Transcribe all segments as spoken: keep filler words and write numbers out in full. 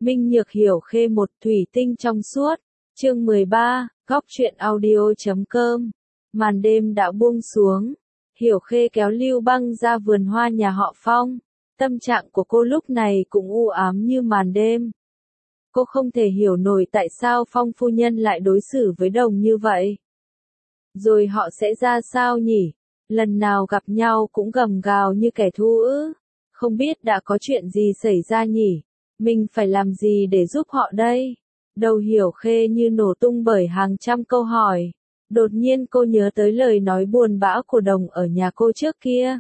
Minh Nhược Hiểu Khê một thủy tinh trong suốt. Chương mười ba, góc truyện audio chấm com. Màn đêm đã buông xuống. Hiểu Khê kéo Lưu Băng ra vườn hoa nhà họ Phong. Tâm trạng của cô lúc này cũng u ám như màn đêm. Cô không thể hiểu nổi tại sao Phong phu nhân lại đối xử với Đồng như vậy. Rồi họ sẽ ra sao nhỉ? Lần nào gặp nhau cũng gầm gào như kẻ thù ư? Không biết đã có chuyện gì xảy ra nhỉ? Mình phải làm gì để giúp họ đây? Đầu Hiểu Khê như nổ tung bởi hàng trăm câu hỏi. Đột nhiên cô nhớ tới lời nói buồn bã của Đồng ở nhà cô trước kia.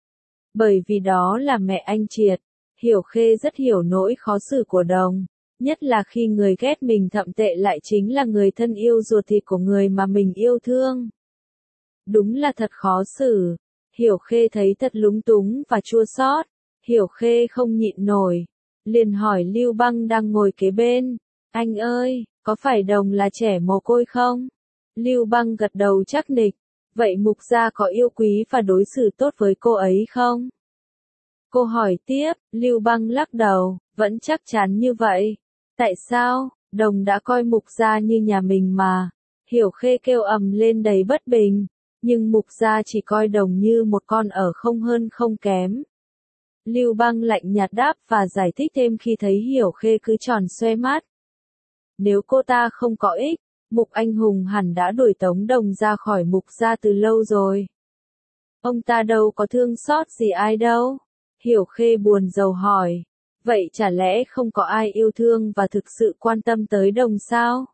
Bởi vì đó là mẹ anh Triệt. Hiểu Khê rất hiểu nỗi khó xử của Đồng. Nhất là khi người ghét mình thậm tệ lại chính là người thân yêu ruột thịt của người mà mình yêu thương. Đúng là thật khó xử. Hiểu Khê thấy thật lúng túng và chua xót. Hiểu Khê không nhịn nổi. Liền hỏi Lưu Băng đang ngồi kế bên. Anh ơi, có phải Đồng là trẻ mồ côi không? Lưu Băng gật đầu chắc nịch. Vậy Mục gia có yêu quý và đối xử tốt với cô ấy không? Cô hỏi tiếp, Lưu Băng lắc đầu, vẫn chắc chắn như vậy. Tại sao? Đồng đã coi Mục gia như nhà mình mà. Hiểu Khê kêu ầm lên đầy bất bình. Nhưng Mục gia chỉ coi Đồng như một con ở không hơn không kém. Lưu Băng lạnh nhạt đáp và giải thích thêm khi thấy Hiểu Khê cứ tròn xoe mắt. Nếu cô ta không có ích, Mục anh hùng hẳn đã đuổi Tống Đồng ra khỏi Mục gia từ lâu rồi. Ông ta đâu có thương xót gì ai đâu. Hiểu Khê buồn rầu hỏi. Vậy chả lẽ không có ai yêu thương và thực sự quan tâm tới Đồng sao?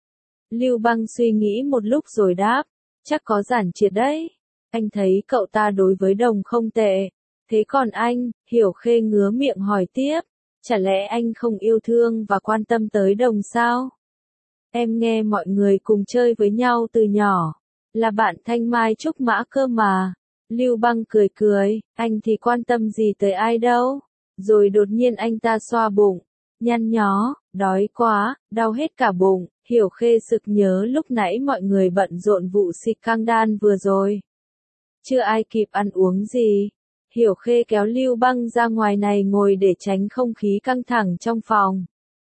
Lưu Băng suy nghĩ một lúc rồi đáp. Chắc có Giản Triệt đấy. Anh thấy cậu ta đối với Đồng không tệ. Thế còn anh? Hiểu Khê ngứa miệng hỏi tiếp. Chả lẽ anh không yêu thương và quan tâm tới Đồng sao? Em nghe mọi người cùng chơi với nhau từ nhỏ. Là bạn Thanh Mai Trúc Mã cơ mà. Lưu Băng cười cười. Anh thì quan tâm gì tới ai đâu. Rồi đột nhiên anh ta xoa bụng. Nhăn nhó. Đói quá. Đau hết cả bụng. Hiểu Khê sực nhớ lúc nãy mọi người bận rộn vụ xịt căng đan vừa rồi. Chưa ai kịp ăn uống gì. Hiểu Khê kéo Lưu Băng ra ngoài này ngồi để tránh không khí căng thẳng trong phòng.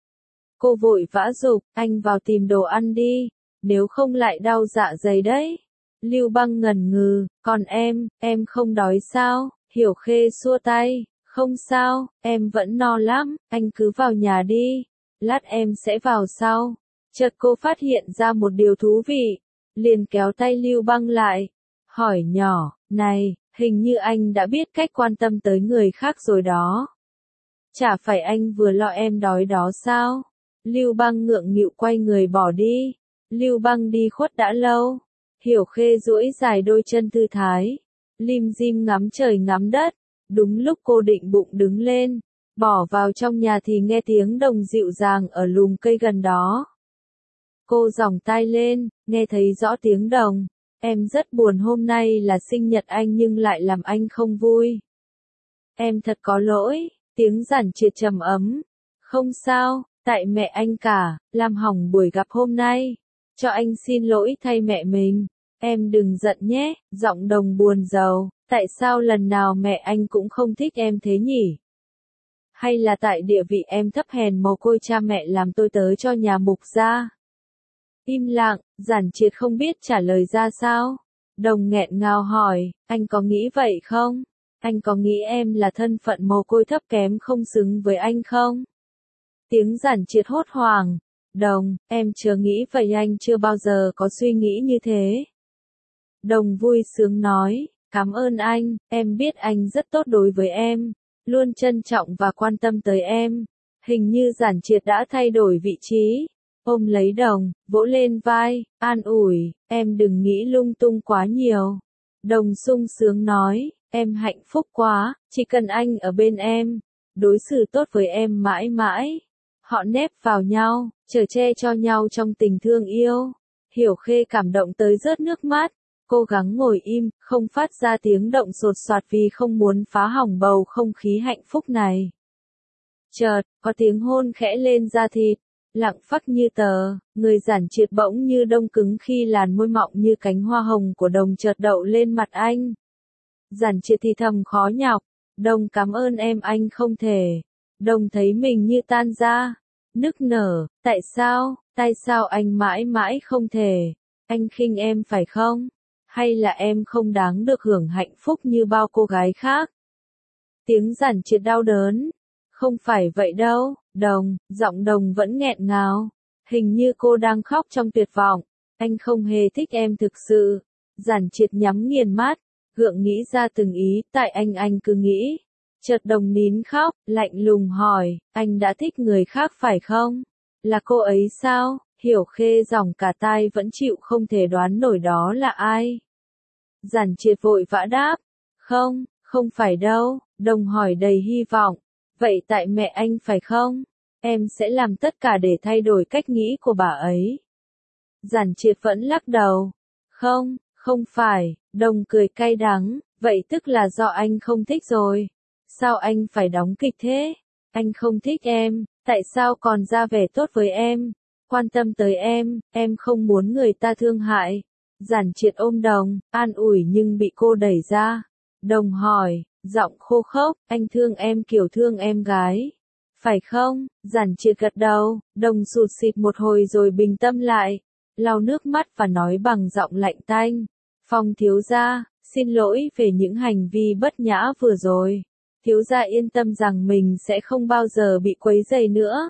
Cô vội vã giục, anh vào tìm đồ ăn đi, nếu không lại đau dạ dày đấy. Lưu Băng ngần ngừ, còn em, em không đói sao? Hiểu Khê xua tay, không sao, em vẫn no lắm, anh cứ vào nhà đi, lát em sẽ vào sau. Chợt cô phát hiện ra một điều thú vị, liền kéo tay Lưu Băng lại, hỏi nhỏ, này, hình như anh đã biết cách quan tâm tới người khác rồi đó. Chả phải anh vừa lo em đói đó sao? Lưu Băng ngượng nghịu quay người bỏ đi. Lưu Băng đi khuất đã lâu. Hiểu Khê duỗi dài đôi chân thư thái. Lim dim ngắm trời ngắm đất. Đúng lúc cô định bụng đứng lên, bỏ vào trong nhà thì nghe tiếng Đồng dịu dàng ở lùm cây gần đó. Cô giỏng tai lên, nghe thấy rõ tiếng Đồng. Em rất buồn hôm nay là sinh nhật anh nhưng lại làm anh không vui. Em thật có lỗi, tiếng Giản Triệt trầm ấm. Không sao, tại mẹ anh cả, làm hỏng buổi gặp hôm nay. Cho anh xin lỗi thay mẹ mình. Em đừng giận nhé, giọng Đồng buồn rầu. Tại sao lần nào mẹ anh cũng không thích em thế nhỉ? Hay là tại địa vị em thấp hèn mồ côi cha mẹ làm tôi tới cho nhà Mục gia? Im lặng, Giản Triệt không biết trả lời ra sao. Đồng nghẹn ngào hỏi, anh có nghĩ vậy không? Anh có nghĩ em là thân phận mồ côi thấp kém không xứng với anh không? Tiếng Giản Triệt hốt hoảng. Đồng, em chưa nghĩ vậy, anh chưa bao giờ có suy nghĩ như thế. Đồng vui sướng nói, cảm ơn anh, em biết anh rất tốt đối với em, luôn trân trọng và quan tâm tới em. Hình như Giản Triệt đã thay đổi vị trí. Ôm lấy Đồng, vỗ lên vai, an ủi, em đừng nghĩ lung tung quá nhiều. Đồng sung sướng nói, em hạnh phúc quá, chỉ cần anh ở bên em, đối xử tốt với em mãi mãi. Họ nép vào nhau, chở che cho nhau trong tình thương yêu. Hiểu Khê cảm động tới rớt nước mắt. Cố gắng ngồi im, không phát ra tiếng động sột soạt vì không muốn phá hỏng bầu không khí hạnh phúc này. Chợt, có tiếng hôn khẽ lên da thịt. Lặng phắc như tờ, người Giản Triệt bỗng như đông cứng khi làn môi mọng như cánh hoa hồng của Đồng chợt đậu lên mặt anh. Giản Triệt thì thầm khó nhọc, Đồng cảm ơn em, anh không thể. Đồng thấy mình như tan ra, nức nở, tại sao, tại sao anh mãi mãi không thể, anh khinh em phải không? Hay là em không đáng được hưởng hạnh phúc như bao cô gái khác? Tiếng Giản Triệt đau đớn. Không phải vậy đâu, Đồng, giọng Đồng vẫn nghẹn ngào. Hình như cô đang khóc trong tuyệt vọng. Anh không hề thích em thực sự. Giản Triệt nhắm nghiền mắt, gượng nghĩ ra từng ý, tại anh anh cứ nghĩ. Chợt Đồng nín khóc, lạnh lùng hỏi, anh đã thích người khác phải không? Là cô ấy sao? Hiểu Khê giọng cả tai vẫn chịu không thể đoán nổi đó là ai. Giản Triệt vội vã đáp, không, không phải đâu. Đồng hỏi đầy hy vọng, vậy tại mẹ anh phải không? Em sẽ làm tất cả để thay đổi cách nghĩ của bà ấy. Giản Triệt vẫn lắc đầu, không, không phải. Đồng cười cay đắng, vậy tức là do anh không thích rồi. Sao anh phải đóng kịch thế? Anh không thích em, tại sao còn ra vẻ tốt với em, quan tâm tới em, em không muốn người ta thương hại. Giản Triệt ôm Đồng, an ủi nhưng bị cô đẩy ra. Đồng hỏi, giọng khô khốc, anh thương em kiểu thương em gái, phải không? Giản Triệt gật đầu, Đồng sụt sịt một hồi rồi bình tâm lại, lau nước mắt và nói bằng giọng lạnh tanh, Phong thiếu gia, xin lỗi về những hành vi bất nhã vừa rồi. Thiếu gia yên tâm rằng mình sẽ không bao giờ bị quấy rầy nữa.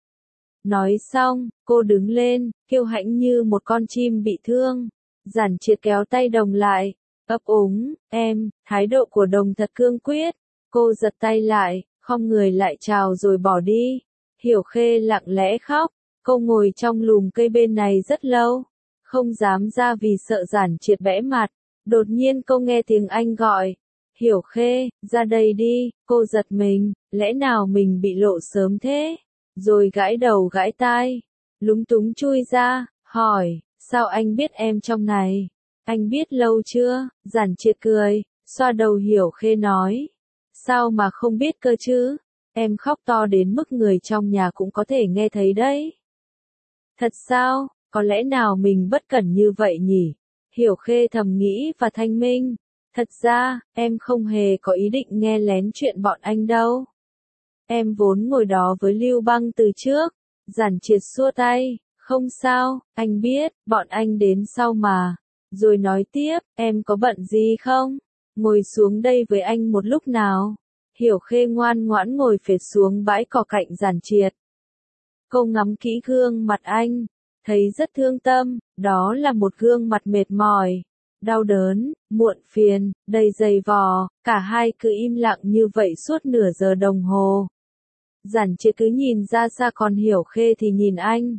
Nói xong, cô đứng lên, kiêu hãnh như một con chim bị thương. Giản Triệt kéo tay Đồng lại, ấp úng, em, thái độ của Đồng thật cương quyết. Cô giật tay lại, khom người lại chào rồi bỏ đi. Hiểu Khê lặng lẽ khóc, cô ngồi trong lùm cây bên này rất lâu, không dám ra vì sợ Giản Triệt bẽ mặt. Đột nhiên cô nghe tiếng anh gọi, Hiểu Khê, ra đây đi. Cô giật mình, lẽ nào mình bị lộ sớm thế? Rồi gãi đầu gãi tai, lúng túng chui ra, hỏi, sao anh biết em trong này? Anh biết lâu chưa? Giản Triệt cười, xoa đầu Hiểu Khê nói, sao mà không biết cơ chứ? Em khóc to đến mức người trong nhà cũng có thể nghe thấy đấy. Thật sao? Có lẽ nào mình bất cẩn như vậy nhỉ? Hiểu Khê thầm nghĩ và thanh minh. Thật ra, em không hề có ý định nghe lén chuyện bọn anh đâu. Em vốn ngồi đó với Lưu Băng từ trước. Giản Triệt xua tay, không sao, anh biết, bọn anh đến sau mà. Rồi nói tiếp, em có bận gì không? Ngồi xuống đây với anh một lúc nào. Hiểu Khê ngoan ngoãn ngồi phệt xuống bãi cỏ cạnh Giản Triệt. Cô ngắm kỹ gương mặt anh, thấy rất thương tâm, đó là một gương mặt mệt mỏi, đau đớn, muộn phiền, đầy dày vò, cả hai cứ im lặng như vậy suốt nửa giờ đồng hồ. Giản Triệt cứ nhìn ra xa còn Hiểu Khê thì nhìn anh.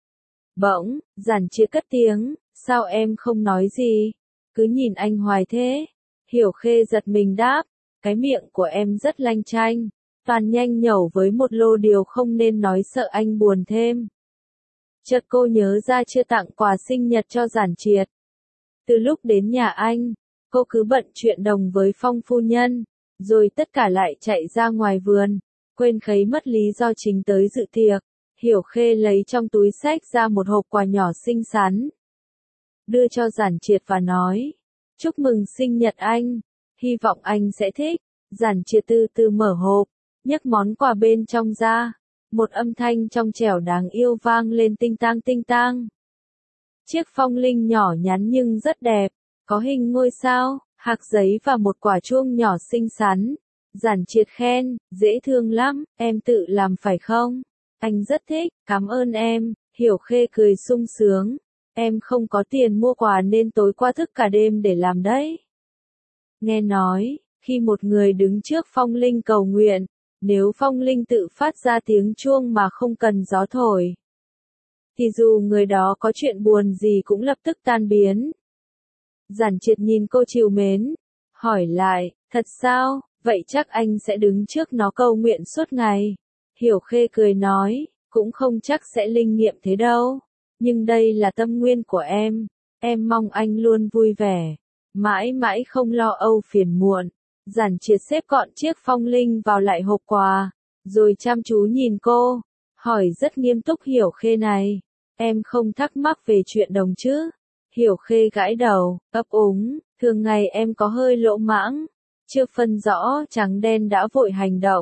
Bỗng, Giản Triệt cất tiếng, sao em không nói gì? Cứ nhìn anh hoài thế. Hiểu Khê giật mình đáp, cái miệng của em rất lanh chanh, toàn nhanh nhẩu với một lô điều không nên nói sợ anh buồn thêm. Chợt cô nhớ ra chưa tặng quà sinh nhật cho Giản Triệt. Từ lúc đến nhà anh, cô cứ bận chuyện Đồng với Phong phu nhân, rồi tất cả lại chạy ra ngoài vườn, quên khéy mất lý do chính tới dự tiệc. Hiểu Khê lấy trong túi xách ra một hộp quà nhỏ xinh xắn, đưa cho Giản Triệt và nói, chúc mừng sinh nhật anh, hy vọng anh sẽ thích. Giản Triệt từ từ mở hộp, nhấc món quà bên trong ra, một âm thanh trong trẻo đáng yêu vang lên tinh tang tinh tang. Chiếc phong linh nhỏ nhắn nhưng rất đẹp, có hình ngôi sao, hạc giấy và một quả chuông nhỏ xinh xắn. Giản Triệt khen, dễ thương lắm, em tự làm phải không? Anh rất thích, cảm ơn em. Hiểu Khê cười sung sướng, em không có tiền mua quà nên tối qua thức cả đêm để làm đấy. Nghe nói, khi một người đứng trước phong linh cầu nguyện, nếu phong linh tự phát ra tiếng chuông mà không cần gió thổi, thì dù người đó có chuyện buồn gì cũng lập tức tan biến. Giản Triệt nhìn cô trìu mến, hỏi lại, thật sao, vậy chắc anh sẽ đứng trước nó cầu nguyện suốt ngày. Hiểu Khê cười nói, cũng không chắc sẽ linh nghiệm thế đâu, nhưng đây là tâm nguyên của em, em mong anh luôn vui vẻ, mãi mãi không lo âu phiền muộn. Giản Triệt xếp gọn chiếc phong linh vào lại hộp quà, rồi chăm chú nhìn cô, hỏi rất nghiêm túc, Hiểu Khê này, em không thắc mắc về chuyện Đồng chứ? Hiểu Khê gãi đầu, ấp úng, thường ngày em có hơi lỗ mãng, chưa phân rõ trắng đen đã vội hành động,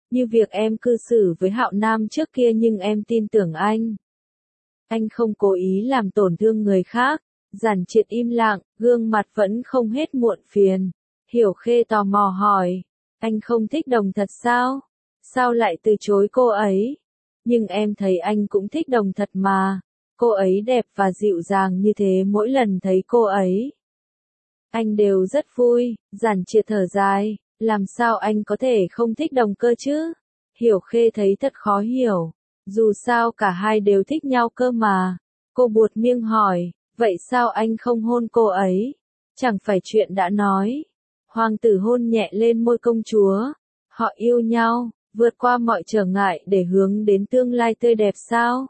Như việc em cư xử với Hạo Nam trước kia nhưng em tin tưởng anh. Anh không cố ý làm tổn thương người khác. Giản Triệt im lặng, gương mặt vẫn không hết muộn phiền. Hiểu Khê tò mò hỏi, anh không thích Đồng thật sao? Sao lại từ chối cô ấy? Nhưng em thấy anh cũng thích Đồng thật mà. Cô ấy đẹp và dịu dàng như thế mỗi lần thấy cô ấy. Anh đều rất vui. Giản Triệt thở dài, làm sao anh có thể không thích Đồng cơ chứ? Hiểu Khê thấy thật khó hiểu. Dù sao cả hai đều thích nhau cơ mà. Cô buột miệng hỏi, vậy sao anh không hôn cô ấy? Chẳng phải chuyện đã nói. Hoàng tử hôn nhẹ lên môi công chúa. Họ yêu nhau, vượt qua mọi trở ngại để hướng đến tương lai tươi đẹp sao?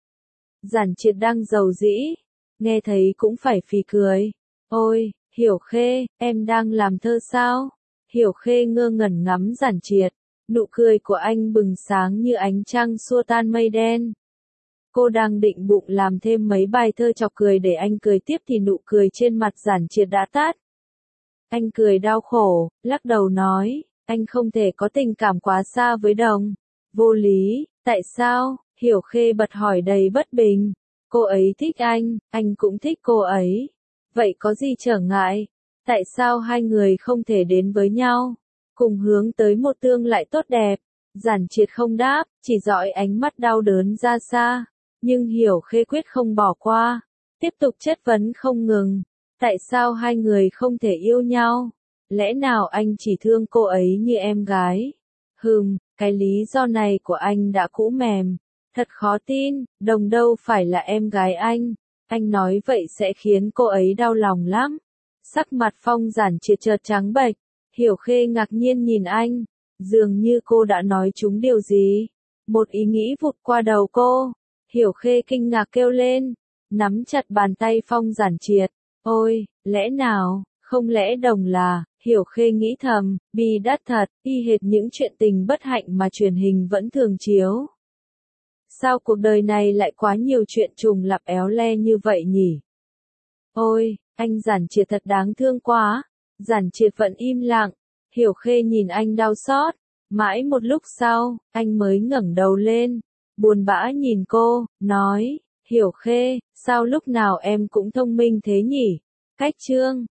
Giản Triệt đang giàu dĩ, nghe thấy cũng phải phì cười. Ôi, Hiểu Khê, em đang làm thơ sao? Hiểu Khê ngơ ngẩn ngắm Giản Triệt, nụ cười của anh bừng sáng như ánh trăng xua tan mây đen. Cô đang định bụng làm thêm mấy bài thơ chọc cười để anh cười tiếp thì nụ cười trên mặt Giản Triệt đã tắt. Anh cười đau khổ, lắc đầu nói, anh không thể có tình cảm quá xa với Đồng. Vô lý, tại sao? Hiểu Khê bật hỏi đầy bất bình. Cô ấy thích anh, anh cũng thích cô ấy. Vậy có gì trở ngại? Tại sao hai người không thể đến với nhau? Cùng hướng tới một tương lai tốt đẹp. Giản Triệt không đáp, chỉ dõi ánh mắt đau đớn ra xa. Nhưng Hiểu Khê quyết không bỏ qua. Tiếp tục chất vấn không ngừng. Tại sao hai người không thể yêu nhau? Lẽ nào anh chỉ thương cô ấy như em gái? Hừm, cái lý do này của anh đã cũ mềm. Thật khó tin, Đồng đâu phải là em gái anh. Anh nói vậy sẽ khiến cô ấy đau lòng lắm. Sắc mặt Phong Giản Triệt chợt trắng bệch. Hiểu Khê ngạc nhiên nhìn anh. Dường như cô đã nói trúng điều gì. Một ý nghĩ vụt qua đầu cô. Hiểu Khê kinh ngạc kêu lên. Nắm chặt bàn tay Phong Giản Triệt. Ôi, lẽ nào, không lẽ Đồng là, Hiểu Khê nghĩ thầm, bi đát thật, y hệt những chuyện tình bất hạnh mà truyền hình vẫn thường chiếu. Sao cuộc đời này lại quá nhiều chuyện trùng lặp éo le như vậy nhỉ? Ôi, anh Giản Triệt thật đáng thương quá. Giản Triệt vẫn im lặng. Hiểu Khê nhìn anh đau xót. Mãi một lúc sau, anh mới ngẩng đầu lên. Buồn bã nhìn cô, nói, Hiểu Khê, sao lúc nào em cũng thông minh thế nhỉ? Cách chương